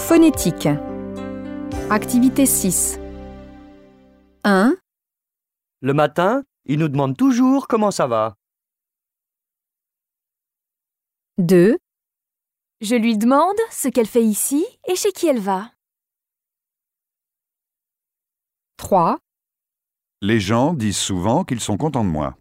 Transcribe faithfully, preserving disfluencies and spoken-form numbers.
Phonétique. Activité six. un. Le matin, il nous demande toujours comment ça va. deux. Je lui demande ce qu'elle fait ici et chez qui elle va. trois. Les gens disent souvent qu'ils sont contents de moi.